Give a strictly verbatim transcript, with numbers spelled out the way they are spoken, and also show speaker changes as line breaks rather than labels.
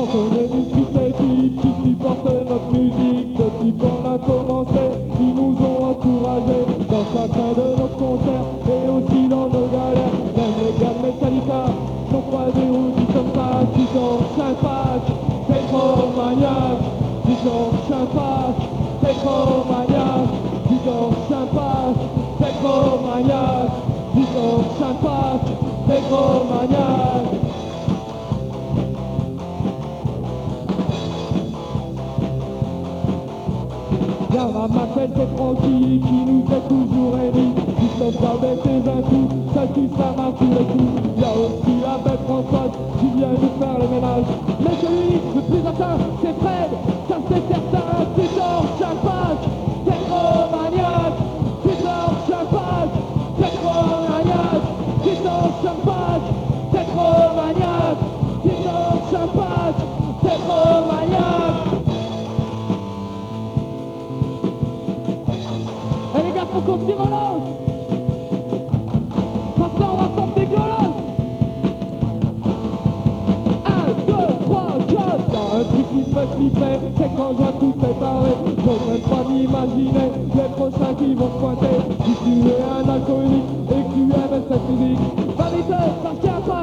Quand on est une petite équipe qui supporte notre musique, depuis qu'on a commencé, ils nous ont encouragés dans chacun de nos concerts et aussi dans nos galères. Même les gars de Metallica sont pas des routiers comme ça, qui sont sympas, c'est trop maniaque, qui sont sympas, c'est trop maniaque, qui sont sympas, c'est trop maniaque, qui sont sympas, c'est trop maniaque. Y'a ma m'appelle c'est Francky qui nous est toujours aidé. Qui se avec ses incous, ça tue sa main tous les coups. Y'a aussi la belle Françoise qui vient nous faire le ménage. Mais celui le plus atteint, c'est Fred, ça c'est certain. Putain, champagne, c'est trop maniaque. Putain, champagne, c'est trop maniaque. Putain, champagne, c'est trop maniaque. Putain, champagne, c'est trop maniaque. Faut qu'on se relance. Maintenant on va faire des violences. Un, deux, trois, quatre. Y'a un truc qui me flipper, c'est quand je vois tout préparé. J'ose même pas m'imaginer les prochains qui vont se pointer. Si tu es un alcoolique et que tu aimes cette musique, va vite, ça tient pas.